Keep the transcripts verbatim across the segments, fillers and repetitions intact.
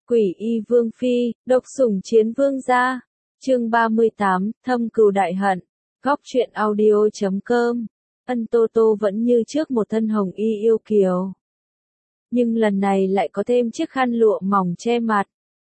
Quỷ y vương phi, độc sủng chiến vương gia. Chương ba mươi tám, thâm cừu đại hận. Góc truyện audio chấm com. Ân Tô Tô vẫn như trước một thân hồng y yêu kiều. Nhưng lần này lại có thêm chiếc khăn lụa mỏng che mặt.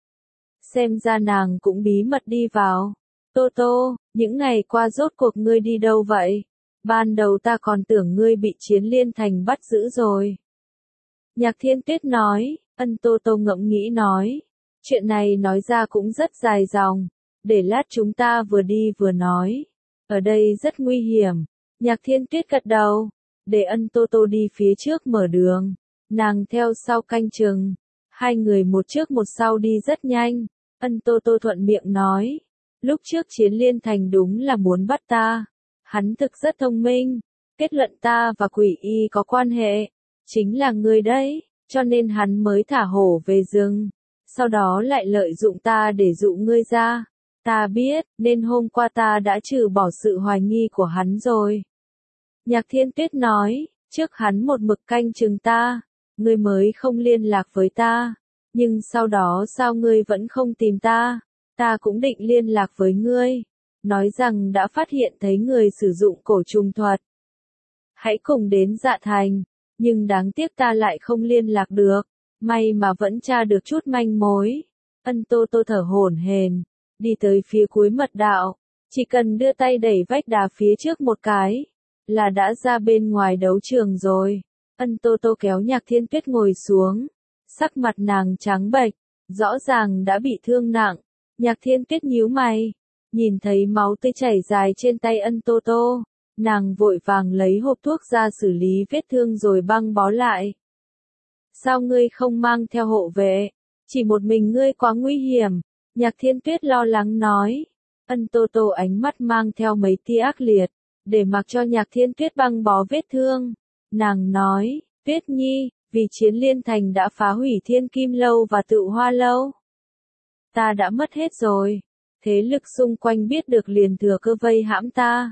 Xem ra nàng cũng bí mật đi vào. Tô Tô, những ngày qua rốt cuộc ngươi đi đâu vậy? Ban đầu ta còn tưởng ngươi bị Chiến Liên Thành bắt giữ rồi. Nhạc Thiên Tuyết nói. Ân Tô Tô ngẫm nghĩ nói. Chuyện này nói ra cũng rất dài dòng. Để lát chúng ta vừa đi vừa nói. Ở đây rất nguy hiểm. Nhạc Thiên Tuyết gật đầu. Để Ân Tô Tô đi phía trước mở đường. Nàng theo sau canh chừng. Hai người một trước một sau đi rất nhanh. Ân Tô Tô thuận miệng nói. Lúc trước Chiến Liên Thành đúng là muốn bắt ta. Hắn thực rất thông minh. Kết luận ta và quỷ y có quan hệ. Chính là ngươi đấy. Cho nên hắn mới thả hổ về rừng. Sau đó lại lợi dụng ta để dụ ngươi ra. Ta biết, nên hôm qua ta đã trừ bỏ sự hoài nghi của hắn rồi. Nhạc Thiên Tuyết nói, trước hắn một mực canh chừng ta, ngươi mới không liên lạc với ta. Nhưng sau đó sao ngươi vẫn không tìm ta? Ta cũng định liên lạc với ngươi. Nói rằng đã phát hiện thấy người sử dụng cổ trùng thuật. Hãy cùng đến Dạ Thành. Nhưng đáng tiếc ta lại không liên lạc được. May mà vẫn tra được chút manh mối. Ân Tô Tô thở hổn hển, đi tới phía cuối mật đạo. Chỉ cần đưa tay đẩy vách đá phía trước một cái, là đã ra bên ngoài đấu trường rồi. Ân Tô Tô kéo Nhạc Thiên Tuyết ngồi xuống. Sắc mặt nàng trắng bệch, rõ ràng đã bị thương nặng. Nhạc Thiên Tuyết nhíu mày, nhìn thấy máu tươi chảy dài trên tay Ân Tô Tô. Nàng vội vàng lấy hộp thuốc ra xử lý vết thương rồi băng bó lại. Sao ngươi không mang theo hộ vệ? Chỉ một mình ngươi quá nguy hiểm. Nhạc Thiên Tuyết lo lắng nói. Ân Tô Tô ánh mắt mang theo mấy tia ác liệt, để mặc cho Nhạc Thiên Tuyết băng bó vết thương. Nàng nói, Tuyết Nhi, vì Chiến Liên Thành đã phá hủy Thiên Kim Lâu và Tự Hoa Lâu. Ta đã mất hết rồi. Thế lực xung quanh biết được liền thừa cơ vây hãm ta.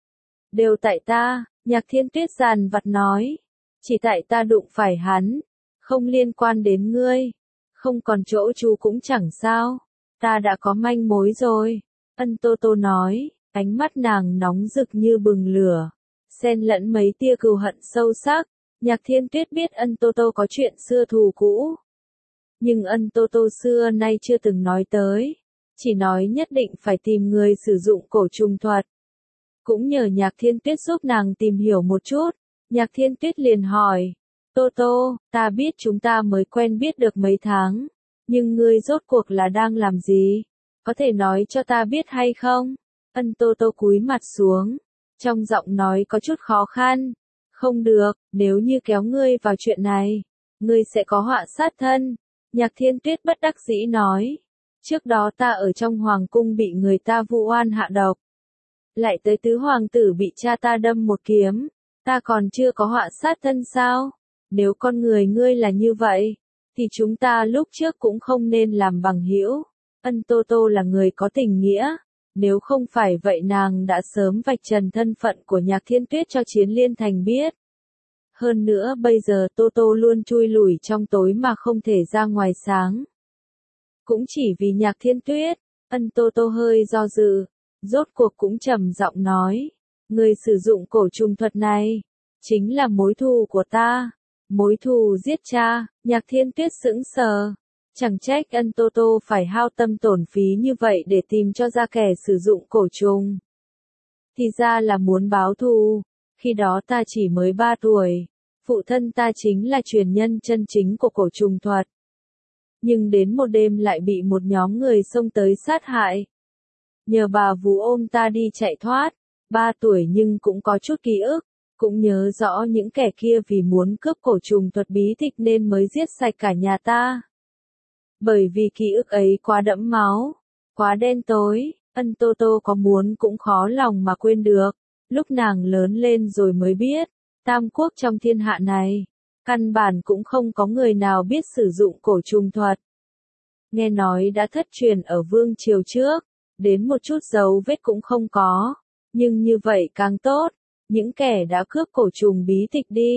Đều tại ta, Nhạc Thiên Tuyết giàn vặt nói. Chỉ tại ta đụng phải hắn. Không liên quan đến ngươi. Không còn chỗ trú cũng chẳng sao. Ta đã có manh mối rồi. Ân Tô Tô nói. Ánh mắt nàng nóng rực như bừng lửa. Xen lẫn mấy tia cừu hận sâu sắc. Nhạc Thiên Tuyết biết Ân Tô Tô có chuyện xưa thù cũ. Nhưng Ân Tô Tô xưa nay chưa từng nói tới. Chỉ nói nhất định phải tìm người sử dụng cổ trùng thuật. Cũng nhờ Nhạc Thiên Tuyết giúp nàng tìm hiểu một chút. Nhạc Thiên Tuyết liền hỏi. Tô Tô, ta biết chúng ta mới quen biết được mấy tháng. Nhưng ngươi rốt cuộc là đang làm gì? Có thể nói cho ta biết hay không? Ân Tô Tô cúi mặt xuống. Trong giọng nói có chút khó khăn. Không được, nếu như kéo ngươi vào chuyện này. Ngươi sẽ có họa sát thân. Nhạc Thiên Tuyết bất đắc dĩ nói. Trước đó ta ở trong hoàng cung bị người ta vu oan hạ độc. Lại tới tứ hoàng tử bị cha ta đâm một kiếm. Ta còn chưa có họa sát thân sao? Nếu con người ngươi là như vậy, thì chúng ta lúc trước cũng không nên làm bằng hữu. Ân Tô Tô là người có tình nghĩa. Nếu không phải vậy nàng đã sớm vạch trần thân phận của Nhạc Thiên Tuyết cho Chiến Liên Thành biết. Hơn nữa bây giờ Tô Tô luôn chui lủi trong tối mà không thể ra ngoài sáng. Cũng chỉ vì Nhạc Thiên Tuyết, Ân Tô Tô hơi do dự. Rốt cuộc cũng trầm giọng nói. Người sử dụng cổ trùng thuật này. Chính là mối thù của ta. Mối thù giết cha. Nhạc Thiên Tuyết sững sờ. Chẳng trách Ân Tô Tô phải hao tâm tổn phí như vậy để tìm cho ra kẻ sử dụng cổ trùng. Thì ra là muốn báo thù. Khi đó ta chỉ mới ba tuổi. Phụ thân ta chính là truyền nhân chân chính của cổ trùng thuật. Nhưng đến một đêm lại bị một nhóm người xông tới sát hại. Nhờ bà vú ôm ta đi chạy thoát. Ba tuổi nhưng cũng có chút ký ức. Cũng nhớ rõ những kẻ kia vì muốn cướp cổ trùng thuật bí tịch nên mới giết sạch cả nhà ta. Bởi vì ký ức ấy quá đẫm máu, quá đen tối, Ân Tô Tô có muốn cũng khó lòng mà quên được. Lúc nàng lớn lên rồi mới biết, tam quốc trong thiên hạ này, căn bản cũng không có người nào biết sử dụng cổ trùng thuật. Nghe nói đã thất truyền ở vương triều trước, đến một chút dấu vết cũng không có, nhưng như vậy càng tốt. Những kẻ đã cướp cổ trùng bí tịch đi,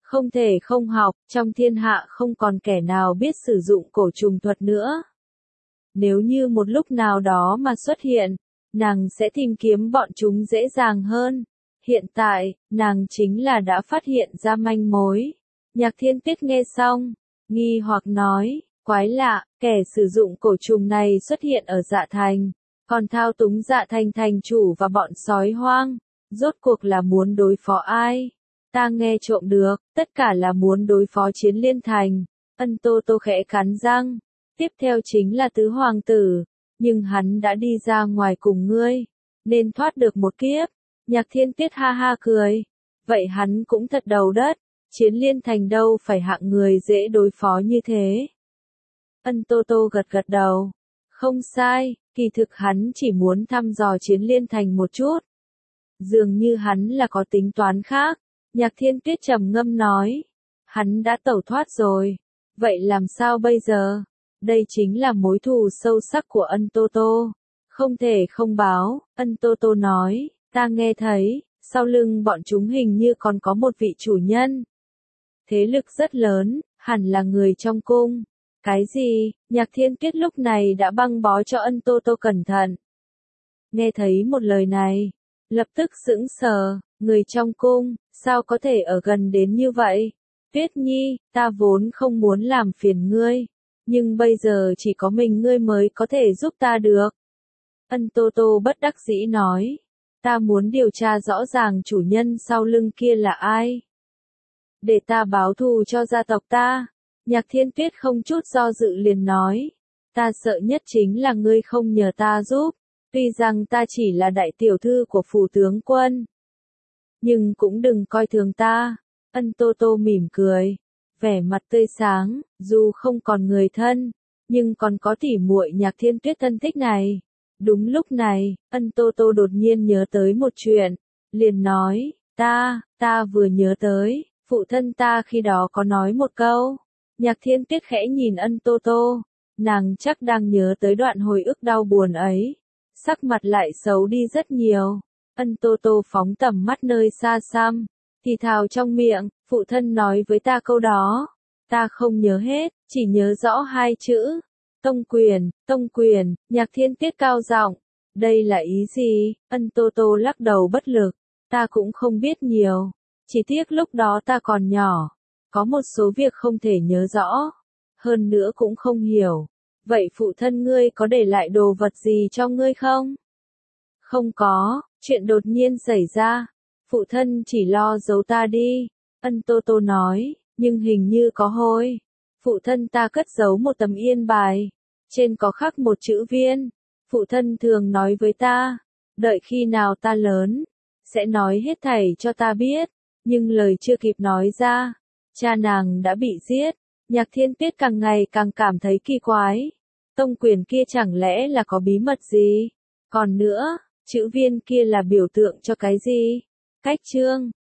Không thể không học, trong thiên hạ không còn kẻ nào biết sử dụng cổ trùng thuật nữa. Nếu như một lúc nào đó mà xuất hiện, nàng sẽ tìm kiếm bọn chúng dễ dàng hơn. Hiện tại, nàng chính là đã phát hiện ra manh mối. Nhạc Thiên Tuyết nghe xong, nghi hoặc nói, quái lạ, kẻ sử dụng cổ trùng này xuất hiện ở Dạ Thành, còn thao túng Dạ Thành thành chủ và bọn sói hoang, rốt cuộc là muốn đối phó ai? Ta nghe trộm được, tất cả là muốn đối phó Chiến Liên Thành. Ân Tô Tô khẽ cắn răng, tiếp theo chính là tứ hoàng tử, nhưng hắn đã đi ra ngoài cùng ngươi, nên thoát được một kiếp. Nhạc Thiên Tuyết ha ha cười, vậy hắn cũng thật đầu đất, Chiến Liên Thành đâu phải hạng người dễ đối phó như thế. Ân Tô Tô gật gật đầu, không sai, kỳ thực hắn chỉ muốn thăm dò Chiến Liên Thành một chút. Dường như hắn là có tính toán khác. Nhạc Thiên Tuyết trầm ngâm nói, hắn đã tẩu thoát rồi, vậy làm sao bây giờ? Đây chính là mối thù sâu sắc của Ân Tô Tô, không thể không báo. Ân Tô Tô nói, ta nghe thấy, sau lưng bọn chúng hình như còn có một vị chủ nhân. Thế lực rất lớn, hẳn là người trong cung. Cái gì? Nhạc Thiên Tuyết lúc này đã băng bó cho Ân Tô Tô cẩn thận. Nghe thấy một lời này, lập tức sững sờ, người trong cung, sao có thể ở gần đến như vậy? Tuyết Nhi, ta vốn không muốn làm phiền ngươi, nhưng bây giờ chỉ có mình ngươi mới có thể giúp ta được. Ân Tô Tô bất đắc dĩ nói, ta muốn điều tra rõ ràng chủ nhân sau lưng kia là ai. Để ta báo thù cho gia tộc ta. Nhạc Thiên Tuyết không chút do dự liền nói, ta sợ nhất chính là ngươi không nhờ ta giúp, tuy rằng ta chỉ là đại tiểu thư của phủ tướng quân. Nhưng cũng đừng coi thường ta. Ân Tô Tô mỉm cười, vẻ mặt tươi sáng, dù không còn người thân, nhưng còn có tỉ muội Nhạc Thiên Tuyết thân thích này. Đúng lúc này, Ân Tô Tô đột nhiên nhớ tới một chuyện, liền nói, ta, ta vừa nhớ tới, phụ thân ta khi đó có nói một câu. Nhạc Thiên Tuyết khẽ nhìn Ân Tô Tô, nàng chắc đang nhớ tới đoạn hồi ức đau buồn ấy, sắc mặt lại xấu đi rất nhiều. Ân Tô Tô phóng tầm mắt nơi xa xăm, thì thào trong miệng, phụ thân nói với ta câu đó, ta không nhớ hết, chỉ nhớ rõ hai chữ, tông quyền, tông quyền. Nhạc Thiên Tuyết cao giọng, đây là ý gì? Ân Tô Tô lắc đầu bất lực, ta cũng không biết nhiều, chỉ tiếc lúc đó ta còn nhỏ, có một số việc không thể nhớ rõ, hơn nữa cũng không hiểu. Vậy phụ thân ngươi có để lại đồ vật gì cho ngươi không? Không có, chuyện đột nhiên xảy ra, phụ thân chỉ lo giấu ta đi. Ân Tô Tô nói, nhưng hình như có hôi. Phụ thân ta cất giấu một tấm yên bài, trên có khắc một chữ viên. Phụ thân thường nói với ta, đợi khi nào ta lớn, sẽ nói hết thảy cho ta biết, nhưng lời chưa kịp nói ra, cha nàng đã bị giết. Nhạc Thiên Tuyết càng ngày càng cảm thấy kỳ quái. Tông quyền kia chẳng lẽ là có bí mật gì? Còn nữa, chữ viên kia là biểu tượng cho cái gì? Cách chương